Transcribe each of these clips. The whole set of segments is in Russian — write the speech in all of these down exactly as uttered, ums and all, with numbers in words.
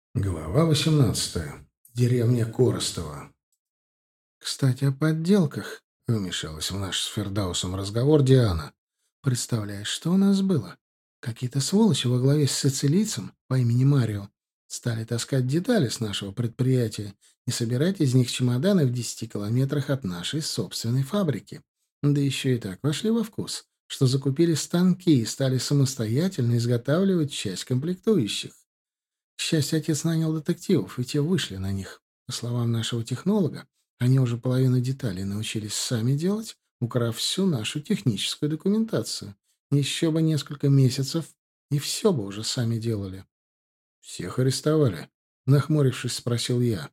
Глава восемнадцатая. Деревня Коростова. «Кстати, о подделках», — вмешалась в наш с Фердаусом разговор Диана. «Представляешь, что у нас было? Какие-то сволочи во главе с сицилийцем по имени Марио стали таскать детали с нашего предприятия и собирать из них чемоданы в десяти километрах от нашей собственной фабрики. Да еще и так вошли во вкус, что закупили станки и стали самостоятельно изготавливать часть комплектующих. К счастью, отец нанял детективов, и те вышли на них. По словам нашего технолога, они уже половину деталей научились сами делать, украв всю нашу техническую документацию. Еще бы несколько месяцев, и все бы уже сами делали. «Всех арестовали?» — нахмурившись, спросил я.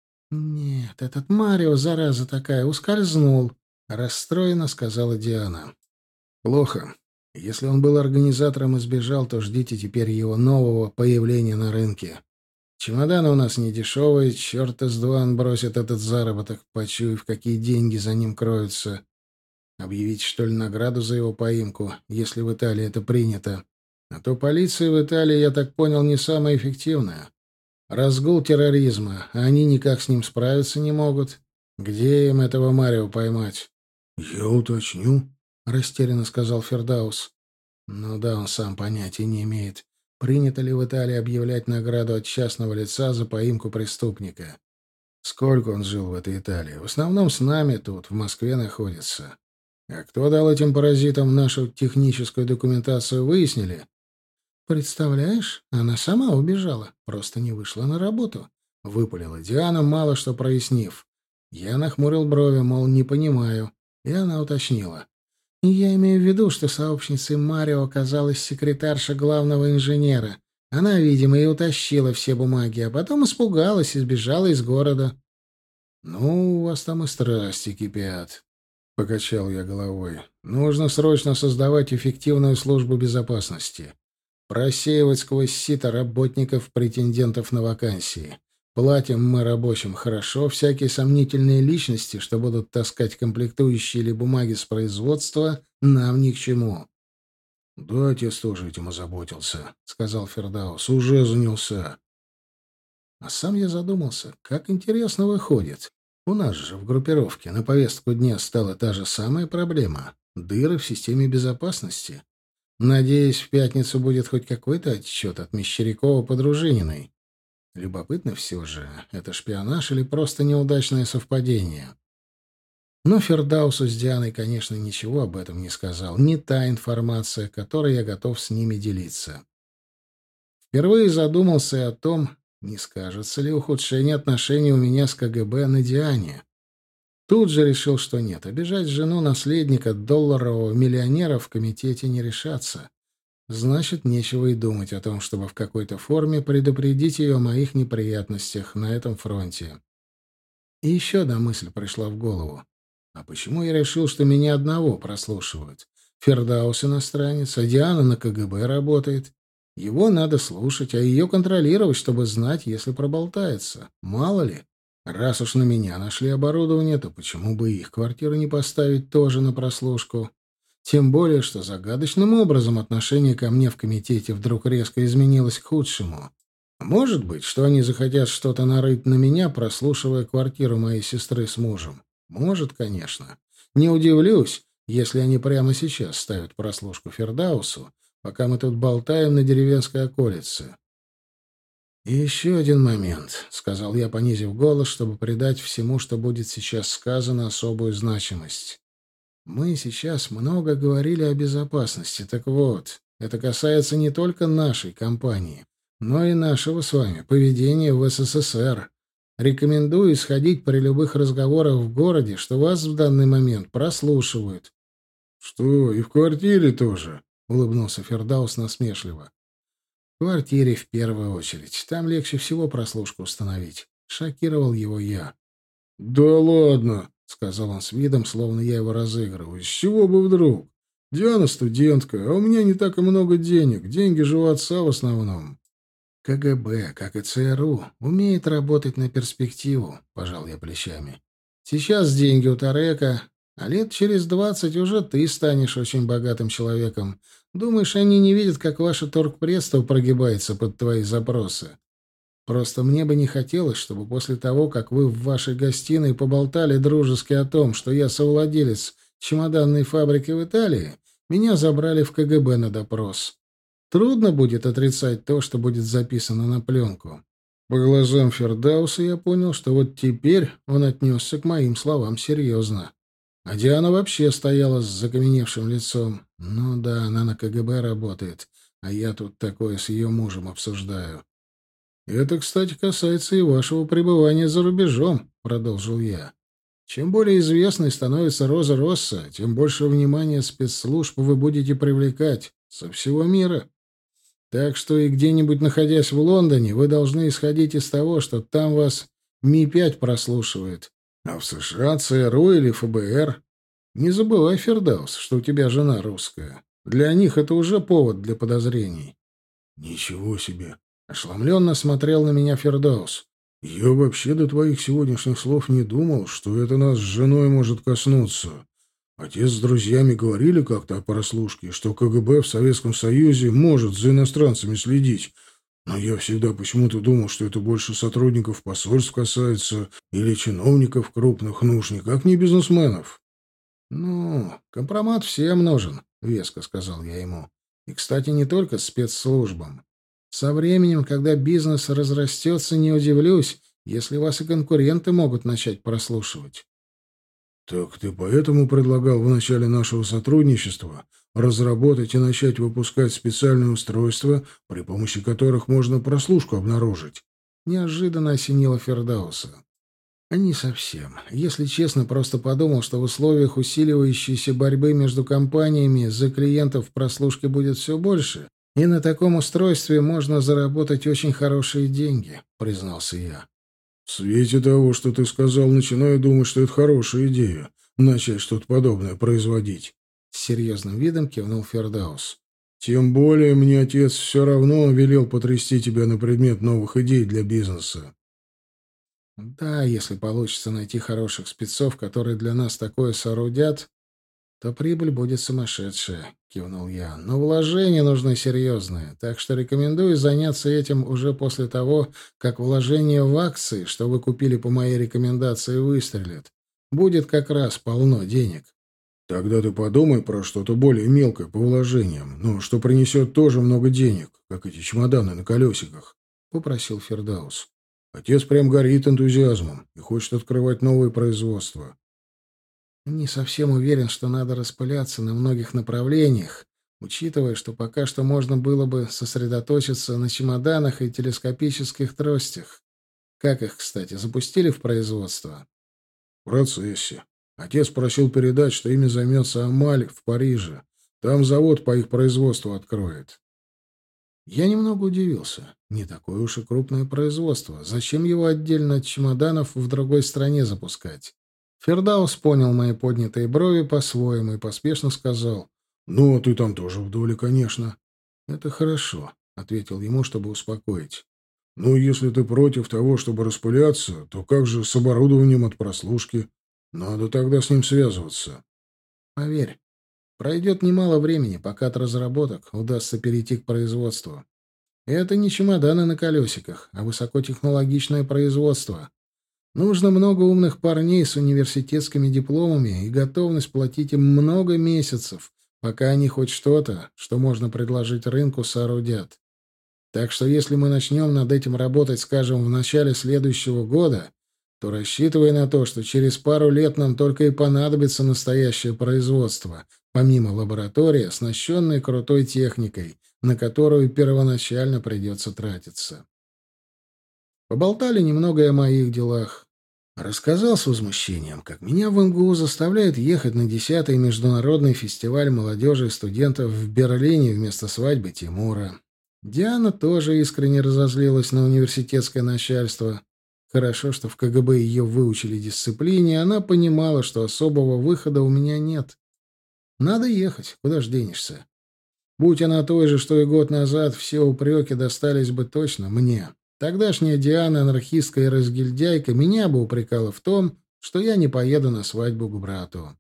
«Нет, этот Марио, зараза такая, ускользнул», — расстроенно сказала Диана. «Плохо. Если он был организатором и сбежал, то ждите теперь его нового появления на рынке. Чемоданы у нас не дешевые, черта с два он бросит этот заработок, почуяв, какие деньги за ним кроются. Объявить, что ли, награду за его поимку, если в Италии это принято. А то полиция в Италии, я так понял, не самая эффективная. Разгул терроризма, а они никак с ним справиться не могут. Где им этого Марио поймать?» «Я уточню», — растерянно сказал Фердаус. «Ну да, он сам понятия не имеет, принято ли в Италии объявлять награду от частного лица за поимку преступника. Сколько он жил в этой Италии? В основном с нами тут, в Москве, находится. А кто дал этим паразитам нашу техническую документацию, выяснили?» «Представляешь, она сама убежала, просто не вышла на работу», — выпалила Диана, мало что прояснив. Я нахмурил брови, мол, не понимаю, и она уточнила. «Я имею в виду, что сообщницей Марио оказалась секретарша главного инженера. Она, видимо, и утащила все бумаги, а потом испугалась и сбежала из города». «Ну, у вас там и страсти кипят», — покачал я головой. «Нужно срочно создавать эффективную службу безопасности. Просеивать сквозь сито работников, претендентов на вакансии. Платим мы рабочим хорошо, всякие сомнительные личности, что будут таскать комплектующие или бумаги с производства, нам ни к чему». «Да, отец тоже этим озаботился», — сказал Фердаус. «Уже занялся». А сам я задумался, как интересно выходит. У нас же в группировке на повестку дня стала та же самая проблема — дыры в системе безопасности. Надеюсь, в пятницу будет хоть какой-то отчет от Мещерякова-Подружининой. Любопытно все же, это шпионаж или просто неудачное совпадение? Но Фердаусу с Дианой, конечно, ничего об этом не сказал. Не та информация, которой я готов с ними делиться. Впервые задумался и о том, не скажется ли ухудшение отношений у меня с КГБ на Диане. Тут же решил, что нет, обижать жену наследника долларового миллионера в комитете не решаться. Значит, нечего и думать о том, чтобы в какой-то форме предупредить ее о моих неприятностях на этом фронте. И еще одна мысль пришла в голову. А почему я решил, что меня одного прослушивают? Фердаус иностранец, а Диана на КГБ работает. Его надо слушать, а ее контролировать, чтобы знать, если проболтается. Мало ли. Раз уж на меня нашли оборудование, то почему бы их квартиру не поставить тоже на прослушку? Тем более, что загадочным образом отношение ко мне в комитете вдруг резко изменилось к худшему. Может быть, что они захотят что-то нарыть на меня, прослушивая квартиру моей сестры с мужем. Может, конечно. Не удивлюсь, если они прямо сейчас ставят прослушку Фердаусу, пока мы тут болтаем на деревенской околице. «И еще один момент», — сказал я, понизив голос, чтобы придать всему, что будет сейчас сказано, особую значимость. «Мы сейчас много говорили о безопасности. Так вот, это касается не только нашей компании, но и нашего с вами поведения в СССР. Рекомендую исходить при любых разговорах в городе, что вас в данный момент прослушивают». «Что, и в квартире тоже?» — улыбнулся Фердаус насмешливо. «В квартире в первую очередь. Там легче всего прослушку установить». Шокировал его я. «Да ладно», — сказал он с видом, словно я его разыгрываю. «С чего бы вдруг? Диана студентка, а у меня не так и много денег. Деньги же у отца в основном». «КГБ, как и ЦРУ, умеет работать на перспективу», — пожал я плечами. «Сейчас деньги у Тарека, а лет через двадцать уже ты станешь очень богатым человеком. Думаешь, они не видят, как ваше торгпредство прогибается под твои запросы?» Просто мне бы не хотелось, чтобы после того, как вы в вашей гостиной поболтали дружески о том, что я совладелец чемоданной фабрики в Италии, меня забрали в ка гэ бэ на допрос. Трудно будет отрицать то, что будет записано на пленку. По глазам Фердауса я понял, что вот теперь он отнесся к моим словам серьезно. А Диана вообще стояла с закаменевшим лицом. Ну да, она на ка гэ бэ работает, а я тут такое с ее мужем обсуждаю. «Это, кстати, касается и вашего пребывания за рубежом», — продолжил я. «Чем более известной становится Роза Росса, тем больше внимания спецслужб вы будете привлекать со всего мира. Так что и где-нибудь находясь в Лондоне, вы должны исходить из того, что там вас ми пять прослушивает, а в США цэ эр у или эф бэ эр. Не забывай, Фердаус, что у тебя жена русская. Для них это уже повод для подозрений». «Ничего себе!» — ошеломленно смотрел на меня Фердаус. «Я вообще до твоих сегодняшних слов не думал, что это нас с женой может коснуться. Отец с друзьями говорили как-то о прослушке, что ка гэ бэ в Советском Союзе может за иностранцами следить. Но я всегда почему-то думал, что это больше сотрудников посольств касается или чиновников крупных, ну уж никак не бизнесменов». «Ну, компромат всем нужен», — веско сказал я ему. «И, кстати, не только спецслужбам. Со временем, когда бизнес разрастется, не удивлюсь, если вас и конкуренты могут начать прослушивать». «Так ты поэтому предлагал в начале нашего сотрудничества разработать и начать выпускать специальные устройства, при помощи которых можно прослушку обнаружить?» Неожиданно осенило Фердауса. А не совсем. Если честно, просто подумал, что в условиях усиливающейся борьбы между компаниями за клиентов прослушки будет все больше, и на таком устройстве можно заработать очень хорошие деньги, признался я. «В свете того, что ты сказал, начинаю думать, что это хорошая идея — начать что-то подобное производить», — с серьезным видом кивнул Фердаус. «Тем более мне отец все равно велел потрясти тебя на предмет новых идей для бизнеса». «Да, если получится найти хороших спецов, которые для нас такое соорудят, то прибыль будет сумасшедшая», — кивнул я. «Но вложения нужны серьезные, так что рекомендую заняться этим уже после того, как вложения в акции, что вы купили по моей рекомендации, выстрелят. Будет как раз полно денег». «Тогда ты подумай про что-то более мелкое по вложениям, но что принесет тоже много денег, как эти чемоданы на колесиках», — попросил Фердаус. «Отец прям горит энтузиазмом и хочет открывать новые производства». Не совсем уверен, что надо распыляться на многих направлениях, учитывая, что пока что можно было бы сосредоточиться на чемоданах и телескопических тростях. Как их, кстати, запустили в производство? В процессе. Отец просил передать, что ими займется Амаль в Париже. Там завод по их производству откроет. Я немного удивился. Не такое уж и крупное производство. Зачем его отдельно от чемоданов в другой стране запускать? Фердаус понял мои поднятые брови по-своему и поспешно сказал: «Ну, а ты там тоже в доле, конечно». «Это хорошо», — ответил ему, чтобы успокоить. «Ну, если ты против того, чтобы распыляться, то как же с оборудованием от прослушки? Надо тогда с ним связываться». «Поверь, пройдет немало времени, пока от разработок удастся перейти к производству. Это не чемоданы на колесиках, а высокотехнологичное производство. Нужно много умных парней с университетскими дипломами и готовность платить им много месяцев, пока они хоть что-то, что можно предложить рынку, соорудят. Так что если мы начнем над этим работать, скажем, в начале следующего года, то рассчитывай на то, что через пару лет нам только и понадобится настоящее производство, помимо лаборатории, оснащенной крутой техникой, на которую первоначально придется тратиться». Поболтали немного и о моих делах. Рассказал с возмущением, как меня в эм гэ у заставляют ехать на десятый международный фестиваль молодежи и студентов в Берлине вместо свадьбы Тимура. Диана тоже искренне разозлилась на университетское начальство. Хорошо, что в ка гэ бэ ее выучили дисциплине, и она понимала, что особого выхода у меня нет. Надо ехать, куда ж денешься. Будь она той же, что и год назад, все упреки достались бы точно мне. Тогдашняя Диана, анархистка и разгильдяйка, меня бы упрекала в том, что я не поеду на свадьбу к брату.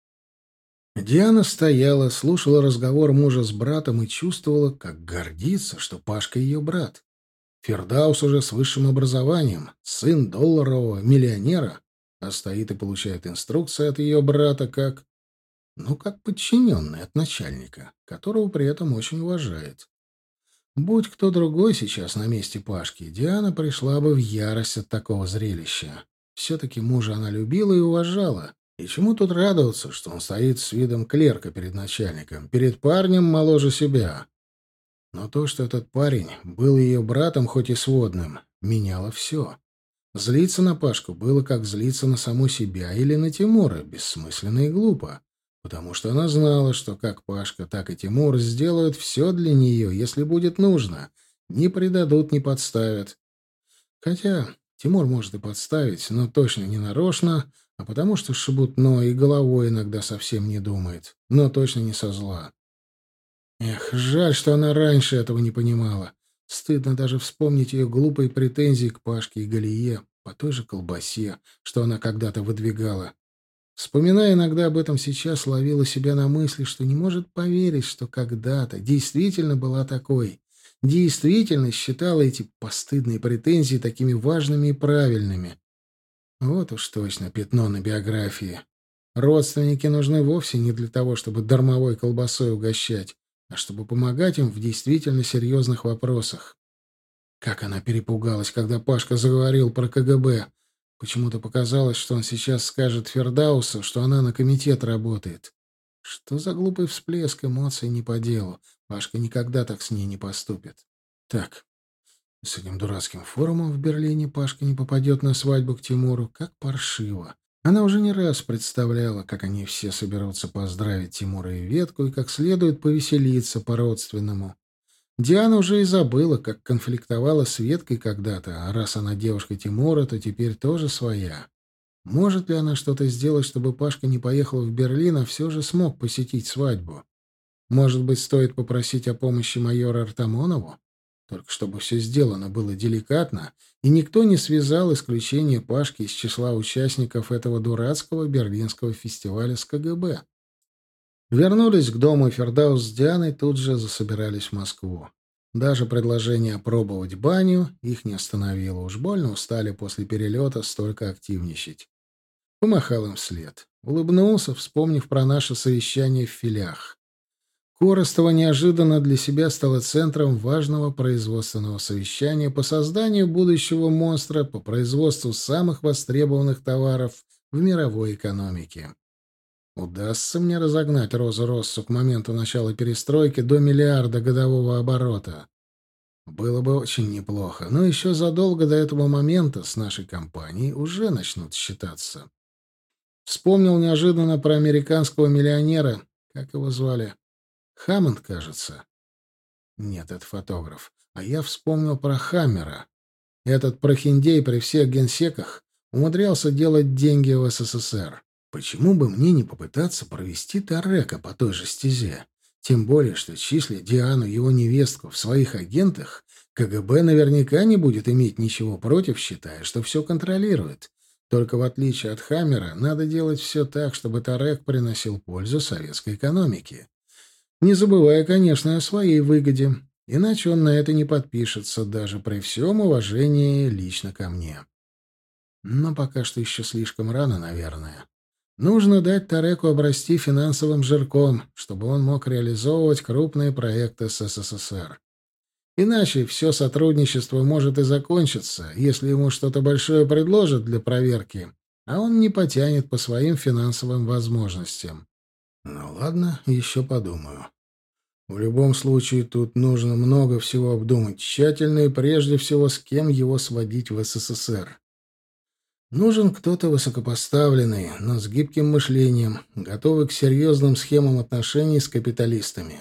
Диана стояла, слушала разговор мужа с братом и чувствовала, как гордится, что Пашка ее брат. Фердаус уже с высшим образованием, сын долларового миллионера, а стоит и получает инструкции от ее брата как... Ну, как подчиненный от начальника, которого при этом очень уважает. Будь кто другой сейчас на месте Пашки, Диана пришла бы в ярость от такого зрелища. Все-таки мужа она любила и уважала. И чему тут радоваться, что он стоит с видом клерка перед начальником, перед парнем моложе себя? Но то, что этот парень был ее братом, хоть и сводным, меняло все. Злиться на Пашку было как злиться на саму себя или на Тимура, бессмысленно и глупо. Потому что она знала, что как Пашка, так и Тимур сделают все для нее, если будет нужно. Не предадут, не подставят. Хотя Тимур может и подставить, но точно не нарочно, а потому что шебутно и головой иногда совсем не думает, но точно не со зла. Эх, жаль, что она раньше этого не понимала. Стыдно даже вспомнить ее глупые претензии к Пашке и Галие по той же колбасе, что она когда-то выдвигала. Вспоминая иногда об этом сейчас, ловила себя на мысли, что не может поверить, что когда-то действительно была такой, действительно считала эти постыдные претензии такими важными и правильными. Вот уж точно пятно на биографии. Родственники нужны вовсе не для того, чтобы дармовой колбасой угощать, а чтобы помогать им в действительно серьезных вопросах. Как она перепугалась, когда Пашка заговорил про ка гэ бэ. Почему-то показалось, что он сейчас скажет Фердаусу, что она на комитет работает. Что за глупый всплеск эмоций не по делу? Пашка никогда так с ней не поступит. Так, с этим дурацким форумом в Берлине Пашка не попадет на свадьбу к Тимуру, как паршиво. Она уже не раз представляла, как они все соберутся поздравить Тимура и Ветку и как следует повеселиться по-родственному. Диана уже и забыла, как конфликтовала с Веткой когда-то, а раз она девушка Тимура, то теперь тоже своя. Может ли она что-то сделать, чтобы Пашка не поехал в Берлин, а все же смог посетить свадьбу? Может быть, стоит попросить о помощи майора Артамонову? Только чтобы все сделано было деликатно, и никто не связал исключение Пашки из числа участников этого дурацкого берлинского фестиваля с ка гэ бэ. Вернулись к дому, и Фердаус с Дианой тут же засобирались в Москву. Даже предложение опробовать баню их не остановило. Уж больно устали после перелета столько активничать. Помахал им вслед. Улыбнулся, вспомнив про наше совещание в филях. Коростова неожиданно для себя стала центром важного производственного совещания по созданию будущего монстра по производству самых востребованных товаров в мировой экономике. Удастся мне разогнать Розу Россу к моменту начала перестройки до миллиарда годового оборота. Было бы очень неплохо, но еще задолго до этого момента с нашей компанией уже начнут считаться. Вспомнил неожиданно про американского миллионера, как его звали? Хаммонд, кажется. Нет, это фотограф. А я вспомнил про Хаммера. Этот прохиндей при всех генсеках умудрялся делать деньги в эс эс эс эр. Почему бы мне не попытаться провести Тарека по той же стезе? Тем более, что числя Диану, его невестку, в своих агентах, ка гэ бэ наверняка не будет иметь ничего против, считая, что все контролирует. Только в отличие от Хаммера, надо делать все так, чтобы Тарек приносил пользу советской экономике. Не забывая, конечно, о своей выгоде, иначе он на это не подпишется, даже при всем уважении лично ко мне. Но пока что еще слишком рано, наверное. Нужно дать Тареку обрасти финансовым жирком, чтобы он мог реализовывать крупные проекты с эс эс эс эр. Иначе все сотрудничество может и закончиться, если ему что-то большое предложат для проверки, а он не потянет по своим финансовым возможностям. Ну ладно, еще подумаю. В любом случае, тут нужно много всего обдумать тщательно и прежде всего, с кем его сводить в эс эс эс эр. Нужен кто-то высокопоставленный, но с гибким мышлением, готовый к серьезным схемам отношений с капиталистами.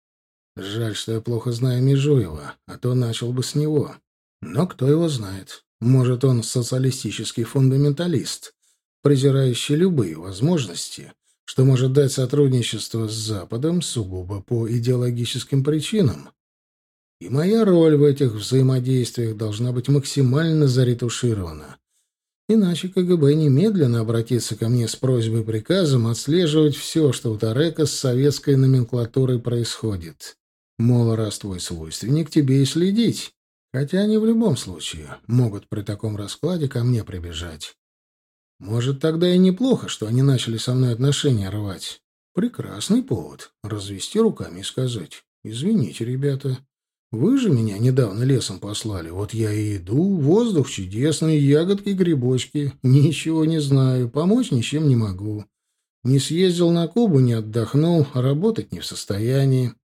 Жаль, что я плохо знаю Межуева, а то начал бы с него. Но кто его знает? Может, он социалистический фундаменталист, презирающий любые возможности, что может дать сотрудничество с Западом сугубо по идеологическим причинам. И моя роль в этих взаимодействиях должна быть максимально заретуширована. Иначе ка гэ бэ немедленно обратится ко мне с просьбой и приказом отслеживать все, что у Тарека с советской номенклатурой происходит. Мол, раз твой свойственник, тебе и следить. Хотя они в любом случае могут при таком раскладе ко мне прибежать. Может, тогда и неплохо, что они начали со мной отношения рвать. Прекрасный повод — развести руками и сказать: «Извините, ребята, вы же меня недавно лесом послали. Вот я и иду, воздух чудесный, ягодки, грибочки. Ничего не знаю, помочь ничем не могу. Не съездил на Кубу, не отдохнул, работать не в состоянии».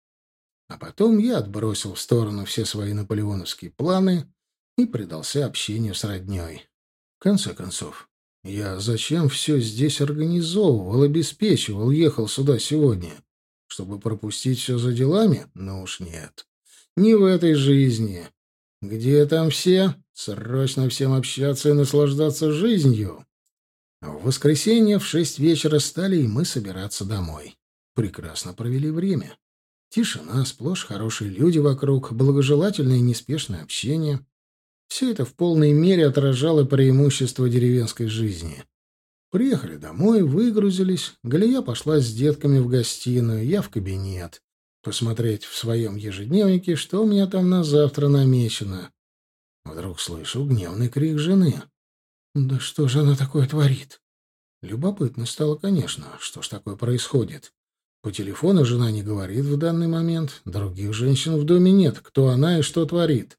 А потом я отбросил в сторону все свои наполеоновские планы и предался общению с роднёй. В конце концов, я зачем все здесь организовывал, обеспечивал, ехал сюда сегодня? Чтобы пропустить все за делами? Ну уж нет. Не в этой жизни. Где там все? Срочно всем общаться и наслаждаться жизнью. В воскресенье в шесть вечера стали и мы собираться домой. Прекрасно провели время. Тишина, сплошь хорошие люди вокруг, благожелательное и неспешное общение. Все это в полной мере отражало преимущество деревенской жизни. Приехали домой, выгрузились. Галия пошла с детками в гостиную, я в кабинет. Посмотреть в своем ежедневнике, что у меня там на завтра намечено. Вдруг слышу гневный крик жены. «Да что же она такое творит?» Любопытно стало, конечно, что ж такое происходит. По телефону жена не говорит в данный момент. Других женщин в доме нет. Кто она и что творит?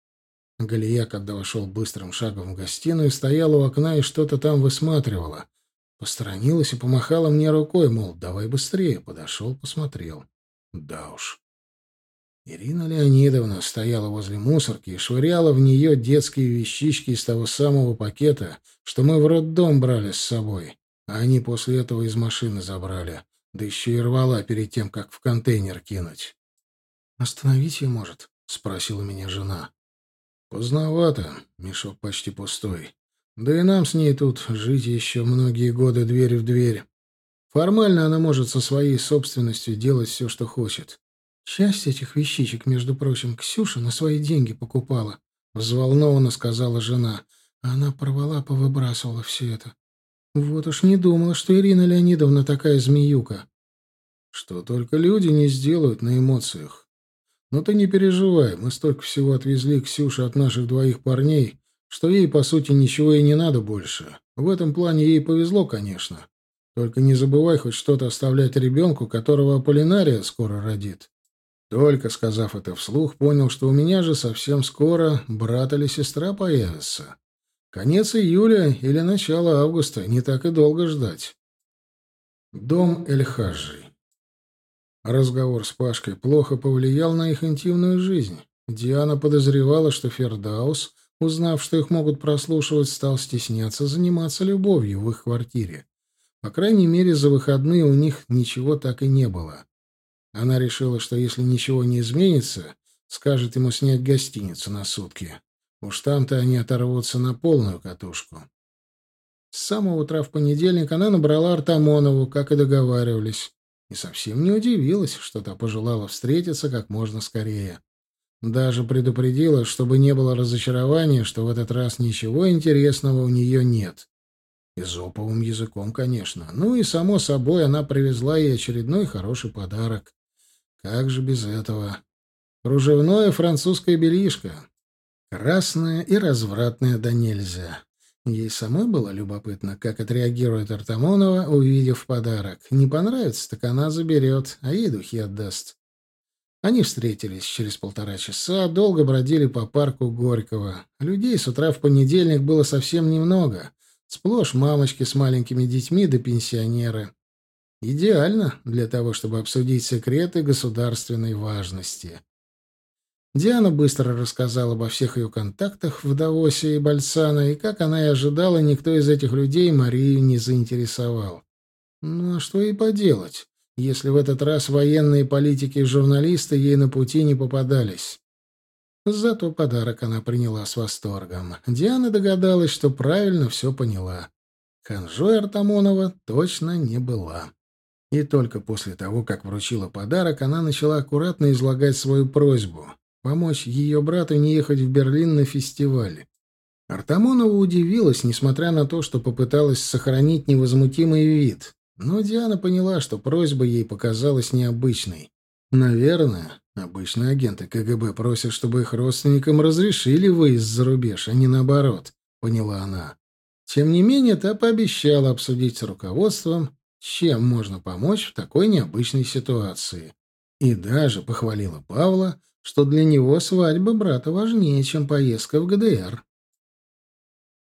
Галия, когда вошел быстрым шагом в гостиную, стояла у окна и что-то там высматривала. Посторонилась и помахала мне рукой, мол, давай быстрее. Подошел, посмотрел. Да уж. Ирина Леонидовна стояла возле мусорки и швыряла в нее детские вещички из того самого пакета, что мы в роддом брали с собой, а они после этого из машины забрали. Да еще и рвала перед тем, как в контейнер кинуть. «Остановить ее, может?» — спросила меня жена. «Поздновато. Мешок почти пустой. Да и нам с ней тут жить еще многие годы дверь в дверь. Формально она может со своей собственностью делать все, что хочет. Часть этих вещичек, между прочим, Ксюша на свои деньги покупала», — взволнованно сказала жена. Она порвала, повыбрасывала все это. Вот уж не думала, что Ирина Леонидовна такая змеюка. Что только люди не сделают на эмоциях. Но ты не переживай, мы столько всего отвезли Ксюше от наших двоих парней, что ей, по сути, ничего и не надо больше. В этом плане ей повезло, конечно. Только не забывай хоть что-то оставлять ребенку, которого Аполлинария скоро родит. Только сказав это вслух, понял, что у меня же совсем скоро брат или сестра появятся. Конец июля или начало августа, не так и долго ждать. Дом Эль-Хаджи. Разговор с Пашкой плохо повлиял на их интимную жизнь. Диана подозревала, что Фердаус, узнав, что их могут прослушивать, стал стесняться заниматься любовью в их квартире. По крайней мере, за выходные у них ничего так и не было. Она решила, что если ничего не изменится, скажет ему снять гостиницу на сутки. Уж там-то они оторвутся на полную катушку. С самого утра в понедельник она набрала Артамонову, как и договаривались, и совсем не удивилась, что та пожелала встретиться как можно скорее. Даже предупредила, чтобы не было разочарования, что в этот раз ничего интересного у нее нет. Эзоповым языком, конечно. Ну и, само собой, она привезла ей очередной хороший подарок. Как же без этого? Кружевное французское бельишко. Красное и развратное да нельзя. Ей самой было любопытно, как отреагирует Артамонова, увидев подарок. Не понравится, так она заберет, а ей духи отдаст. Они встретились через полтора часа, долго бродили по парку Горького. Людей с утра в понедельник было совсем немного. Сплошь мамочки с маленькими детьми да пенсионеры. Идеально для того, чтобы обсудить секреты государственной важности. Диана быстро рассказала обо всех ее контактах в Давосе и Бальцано, и, как она и ожидала, никто из этих людей Марию не заинтересовал. Ну, а что ей поделать, если в этот раз военные политики и журналисты ей на пути не попадались? Зато подарок она приняла с восторгом. Диана догадалась, что правильно все поняла. Ханжой Артамонова точно не была. И только после того, как вручила подарок, она начала аккуратно излагать свою просьбу — помочь ее брату не ехать в Берлин на фестиваль. Артамонова удивилась, несмотря на то, что попыталась сохранить невозмутимый вид. Но Диана поняла, что просьба ей показалась необычной. Наверное, Обычно агенты КГБ просят, чтобы их родственникам разрешили выезд за рубеж, а не наоборот, поняла она. Тем не менее, та пообещала обсудить с руководством, чем можно помочь в такой необычной ситуации. И даже похвалила Павла, что для него свадьба брата важнее, чем поездка в ГДР.